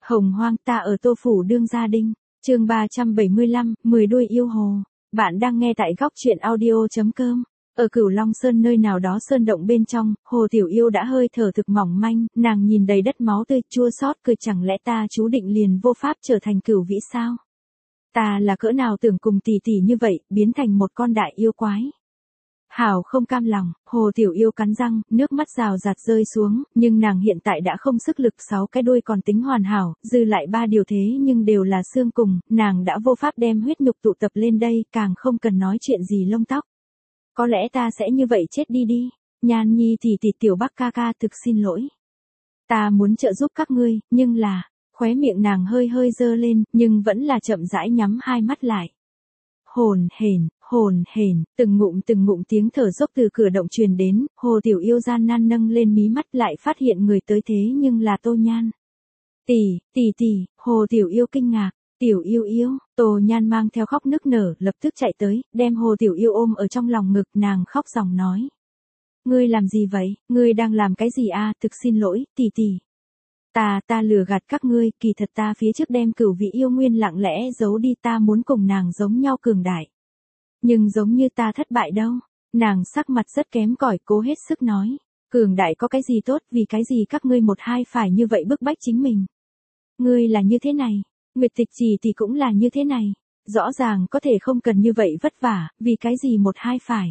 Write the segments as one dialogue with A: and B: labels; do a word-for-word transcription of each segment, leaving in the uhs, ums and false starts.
A: Hồng hoang ta ở Tô Phủ đương gia đinh, chương ba trăm bảy mươi lăm, mười đuôi yêu hồ. Bạn đang nghe tại góc truyện audio.com. Ở Cửu Long Sơn nơi nào đó sơn động bên trong, Hồ Tiểu Yêu đã hơi thở thực mỏng manh, nàng nhìn đầy đất máu tươi chua xót cười, chẳng lẽ ta chú định liền vô pháp trở thành cửu vĩ sao? Ta là cỡ nào tưởng cùng tỷ tỷ như vậy, biến thành một con đại yêu quái. Hảo không cam lòng, Hồ Tiểu Yêu cắn răng, nước mắt rào rạt rơi xuống, nhưng nàng hiện tại đã không sức lực, sáu cái đuôi còn tính hoàn hảo, dư lại ba điều thế nhưng đều là xương cùng, nàng đã vô pháp đem huyết nhục tụ tập lên đây, càng không cần nói chuyện gì lông tóc. Có lẽ ta sẽ như vậy chết đi đi, Nhan Nhi tỷ tỷ Tiểu Bắc ca ca thực xin lỗi. Ta muốn trợ giúp các ngươi, nhưng là, khóe miệng nàng hơi hơi dơ lên, nhưng vẫn là chậm rãi nhắm hai mắt lại. Hồn hển, hồn hển, từng ngụm từng ngụm tiếng thở dốc từ cửa động truyền đến, Hồ Tiểu Yêu gian nan nâng lên mí mắt lại phát hiện người tới thế nhưng là Tô Nhan. Tỷ, tỷ tỷ, Hồ Tiểu Yêu kinh ngạc, Tiểu Yêu Yêu, Tô Nhan mang theo khóc nức nở, lập tức chạy tới, đem Hồ Tiểu Yêu ôm ở trong lòng ngực, nàng khóc ròng nói. Ngươi làm gì vậy, ngươi đang làm cái gì a? Thực xin lỗi, tỷ tỷ. Ta, ta lừa gạt các ngươi, kỳ thật ta phía trước đem cửu vị yêu nguyên lặng lẽ giấu đi, ta muốn cùng nàng giống nhau cường đại. Nhưng giống như ta thất bại đâu, nàng sắc mặt rất kém cỏi, cố hết sức nói. Cường đại có cái gì tốt, vì cái gì các ngươi một hai phải như vậy bức bách chính mình. Ngươi là như thế này, Nguyệt Tịch Trì thì cũng là như thế này, rõ ràng có thể không cần như vậy vất vả, vì cái gì một hai phải.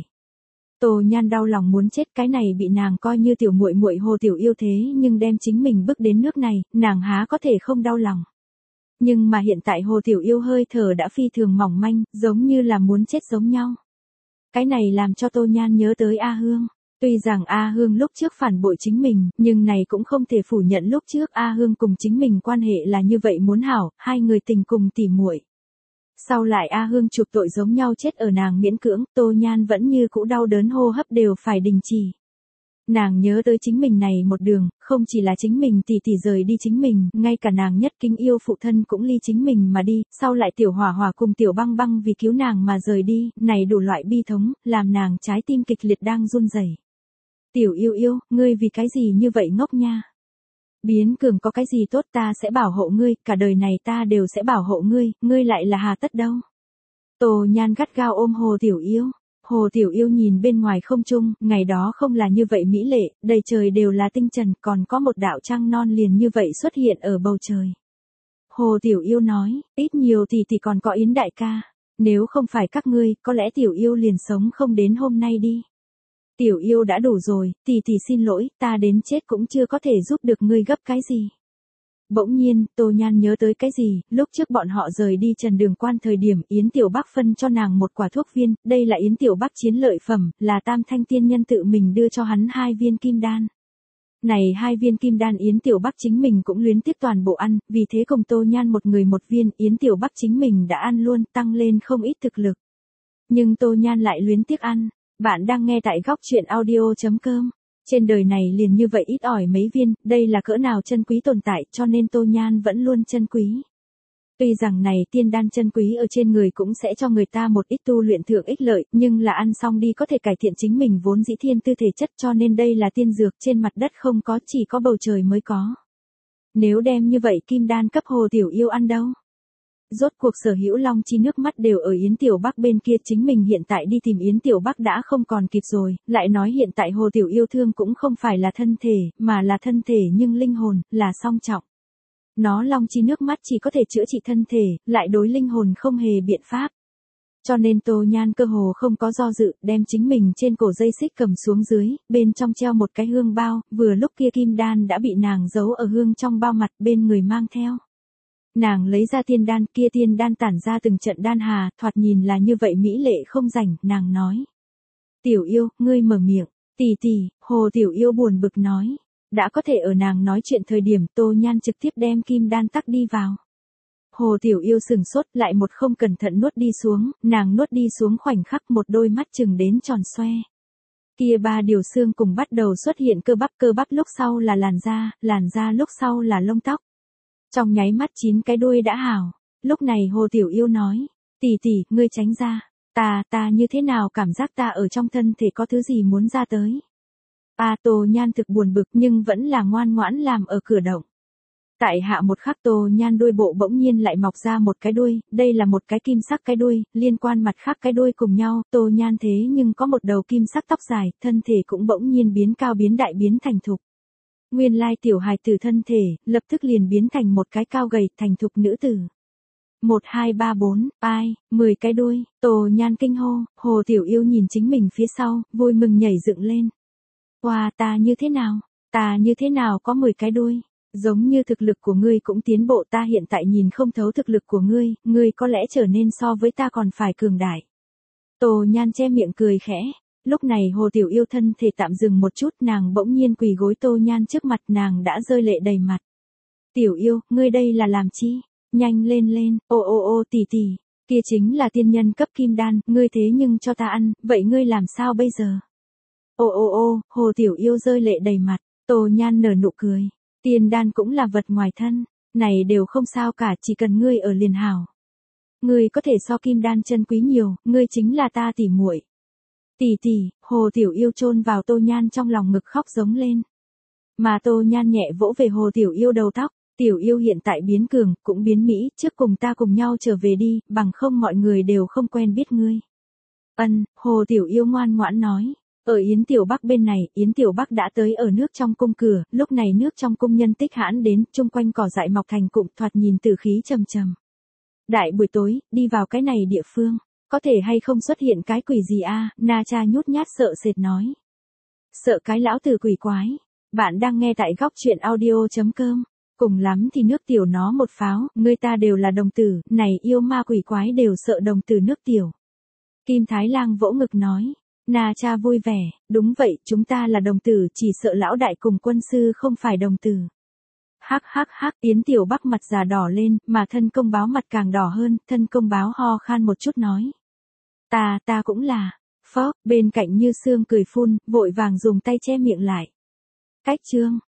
A: Tô Nhan đau lòng muốn chết, cái này bị nàng coi như tiểu muội muội Hồ Tiểu Yêu thế nhưng đem chính mình bước đến nước này, nàng há có thể không đau lòng. Nhưng mà hiện tại Hồ Tiểu Yêu hơi thở đã phi thường mỏng manh, giống như là muốn chết giống nhau. Cái này làm cho Tô Nhan nhớ tới A Hương. Tuy rằng A Hương lúc trước phản bội chính mình, nhưng này cũng không thể phủ nhận lúc trước A Hương cùng chính mình quan hệ là như vậy muốn hảo, hai người tình cùng tỉ muội. Sau lại A Hương chụp tội giống nhau chết ở nàng miễn cưỡng, Tô Nhan vẫn như cũ đau đớn hô hấp đều phải đình chỉ. Nàng nhớ tới chính mình này một đường, không chỉ là chính mình tỷ tỷ rời đi chính mình, ngay cả nàng nhất kính yêu phụ thân cũng ly chính mình mà đi, sau lại Tiểu Hỏa Hỏa cùng Tiểu Băng Băng vì cứu nàng mà rời đi, này đủ loại bi thống, làm nàng trái tim kịch liệt đang run rẩy. Tiểu Yêu Yêu, ngươi vì cái gì như vậy ngốc nha? Biến cường có cái gì tốt, ta sẽ bảo hộ ngươi, cả đời này ta đều sẽ bảo hộ ngươi, ngươi lại là hà tất đâu. Tô Nhan gắt gao ôm Hồ Tiểu Yêu. Hồ Tiểu Yêu nhìn bên ngoài không trung, ngày đó không là như vậy mỹ lệ, đầy trời đều là tinh trần, còn có một đạo trăng non liền như vậy xuất hiện ở bầu trời. Hồ Tiểu Yêu nói, ít nhiều thì thì còn có Yến đại ca, nếu không phải các ngươi, có lẽ Tiểu Yêu liền sống không đến hôm nay đi. Tiểu Yêu đã đủ rồi, tỷ tỷ xin lỗi, ta đến chết cũng chưa có thể giúp được ngươi gấp cái gì. Bỗng nhiên, Tô Nhan nhớ tới cái gì, lúc trước bọn họ rời đi Trần Đường Quan thời điểm Yến Tiểu Bắc phân cho nàng một quả thuốc viên, đây là Yến Tiểu Bắc chiến lợi phẩm, là Tam Thanh Tiên Nhân tự mình đưa cho hắn hai viên kim đan. Này hai viên kim đan Yến Tiểu Bắc chính mình cũng luyến tiếc toàn bộ ăn, vì thế cùng Tô Nhan một người một viên, Yến Tiểu Bắc chính mình đã ăn luôn, tăng lên không ít thực lực. Nhưng Tô Nhan lại luyến tiếc ăn. Bạn đang nghe tại góc truyện audio.com. Trên đời này liền như vậy ít ỏi mấy viên, đây là cỡ nào chân quý tồn tại, cho nên Tô Nhan vẫn luôn chân quý. Tuy rằng này tiên đan chân quý ở trên người cũng sẽ cho người ta một ít tu luyện thượng ích lợi, nhưng là ăn xong đi có thể cải thiện chính mình vốn dĩ thiên tư thể chất, cho nên đây là tiên dược, trên mặt đất không có, chỉ có bầu trời mới có. Nếu đem như vậy kim đan cấp Hồ Tiểu Yêu ăn đâu? Rốt cuộc sở hữu long chi nước mắt đều ở Yến Tiểu Bắc bên kia, chính mình hiện tại đi tìm Yến Tiểu Bắc đã không còn kịp rồi, lại nói hiện tại Hồ Tiểu Yêu thương cũng không phải là thân thể, mà là thân thể nhưng linh hồn, là song trọng. Nó long chi nước mắt chỉ có thể chữa trị thân thể, lại đối linh hồn không hề biện pháp. Cho nên Tô Nhan cơ hồ không có do dự, đem chính mình trên cổ dây xích cầm xuống dưới, bên trong treo một cái hương bao, vừa lúc kia kim đan đã bị nàng giấu ở hương trong bao mặt bên người mang theo. Nàng lấy ra tiên đan, kia tiên đan tản ra từng trận đan hà, thoạt nhìn là như vậy mỹ lệ không rảnh, nàng nói. Tiểu Yêu, ngươi mở miệng, tỷ tỷ, Hồ Tiểu Yêu buồn bực nói. Đã có thể ở nàng nói chuyện thời điểm Tô Nhan trực tiếp đem kim đan tắc đi vào. Hồ Tiểu Yêu sừng sốt lại một không cẩn thận nuốt đi xuống, nàng nuốt đi xuống khoảnh khắc một đôi mắt chừng đến tròn xoe. Kia ba điều xương cùng bắt đầu xuất hiện cơ bắp, cơ bắp lúc sau là làn da, làn da lúc sau là lông tóc. Trong nháy mắt chín cái đuôi đã hảo, lúc này Hồ Tiểu Yêu nói, tỷ tỷ, ngươi tránh ra, ta, ta như thế nào cảm giác ta ở trong thân thể có thứ gì muốn ra tới. A Tô Nhan thực buồn bực nhưng vẫn là ngoan ngoãn làm ở cửa động. Tại hạ một khắc Tô Nhan đuôi bộ bỗng nhiên lại mọc ra một cái đuôi, đây là một cái kim sắc cái đuôi, liên quan mặt khác cái đuôi cùng nhau, Tô Nhan thế nhưng có một đầu kim sắc tóc dài, thân thể cũng bỗng nhiên biến cao biến đại biến thành thục. Nguyên lai tiểu hài tử thân thể, lập tức liền biến thành một cái cao gầy, thành thục nữ tử. Một hai ba bốn, ai, mười cái đuôi, Tô Nhan kinh hô, Hồ Tiểu Yêu nhìn chính mình phía sau, vui mừng nhảy dựng lên. Wow, ta như thế nào, ta như thế nào có mười cái đuôi, giống như thực lực của ngươi cũng tiến bộ, ta hiện tại nhìn không thấu thực lực của ngươi, ngươi có lẽ trở nên so với ta còn phải cường đại. Tô Nhan che miệng cười khẽ. Lúc này Hồ Tiểu Yêu thân thể tạm dừng một chút, nàng bỗng nhiên quỳ gối Tô Nhan trước mặt, nàng đã rơi lệ đầy mặt. Tiểu Yêu, ngươi đây là làm chi? Nhanh lên lên, ô ô ô tỷ tỷ, kia chính là tiên nhân cấp kim đan, ngươi thế nhưng cho ta ăn, vậy ngươi làm sao bây giờ? Ô ô ô, Hồ Tiểu Yêu rơi lệ đầy mặt, Tô Nhan nở nụ cười, tiên đan cũng là vật ngoài thân, này đều không sao cả, chỉ cần ngươi ở liền hảo. Ngươi có thể so kim đan chân quý nhiều, ngươi chính là ta tỷ muội. Tỷ tỷ, Hồ Tiểu Yêu chôn vào Tô Nhan trong lòng ngực khóc giống lên. Mà Tô Nhan nhẹ vỗ về Hồ Tiểu Yêu đầu tóc, Tiểu Yêu hiện tại biến cường, cũng biến mỹ, trước cùng ta cùng nhau trở về đi, bằng không mọi người đều không quen biết ngươi. Ân, Hồ Tiểu Yêu ngoan ngoãn nói. Ở Yến Tiểu Bắc bên này, Yến Tiểu Bắc đã tới ở nước trong cung cửa, lúc này nước trong cung nhân tích hãn đến, chung quanh cỏ dại mọc thành cụm, thoạt nhìn tử khí trầm trầm. Đại buổi tối, đi vào cái này địa phương. Có thể hay không xuất hiện cái quỷ gì a? À? Na Cha nhút nhát sợ sệt nói. Sợ cái lão tử quỷ quái. Bạn đang nghe tại góc truyện audio chấm com. Cùng lắm thì nước tiểu nó một pháo, người ta đều là đồng tử, này yêu ma quỷ quái đều sợ đồng tử nước tiểu. Kim Thái Lang vỗ ngực nói. Na Cha vui vẻ, đúng vậy, chúng ta là đồng tử, chỉ sợ lão đại cùng quân sư không phải đồng tử. Hắc hắc hắc, Yến Tiểu Bắc mặt già đỏ lên, mà thân công báo mặt càng đỏ hơn, thân công báo ho khan một chút nói. Ta, ta cũng là, phó, bên cạnh Như Sương cười phun, vội vàng dùng tay che miệng lại. Cách chương.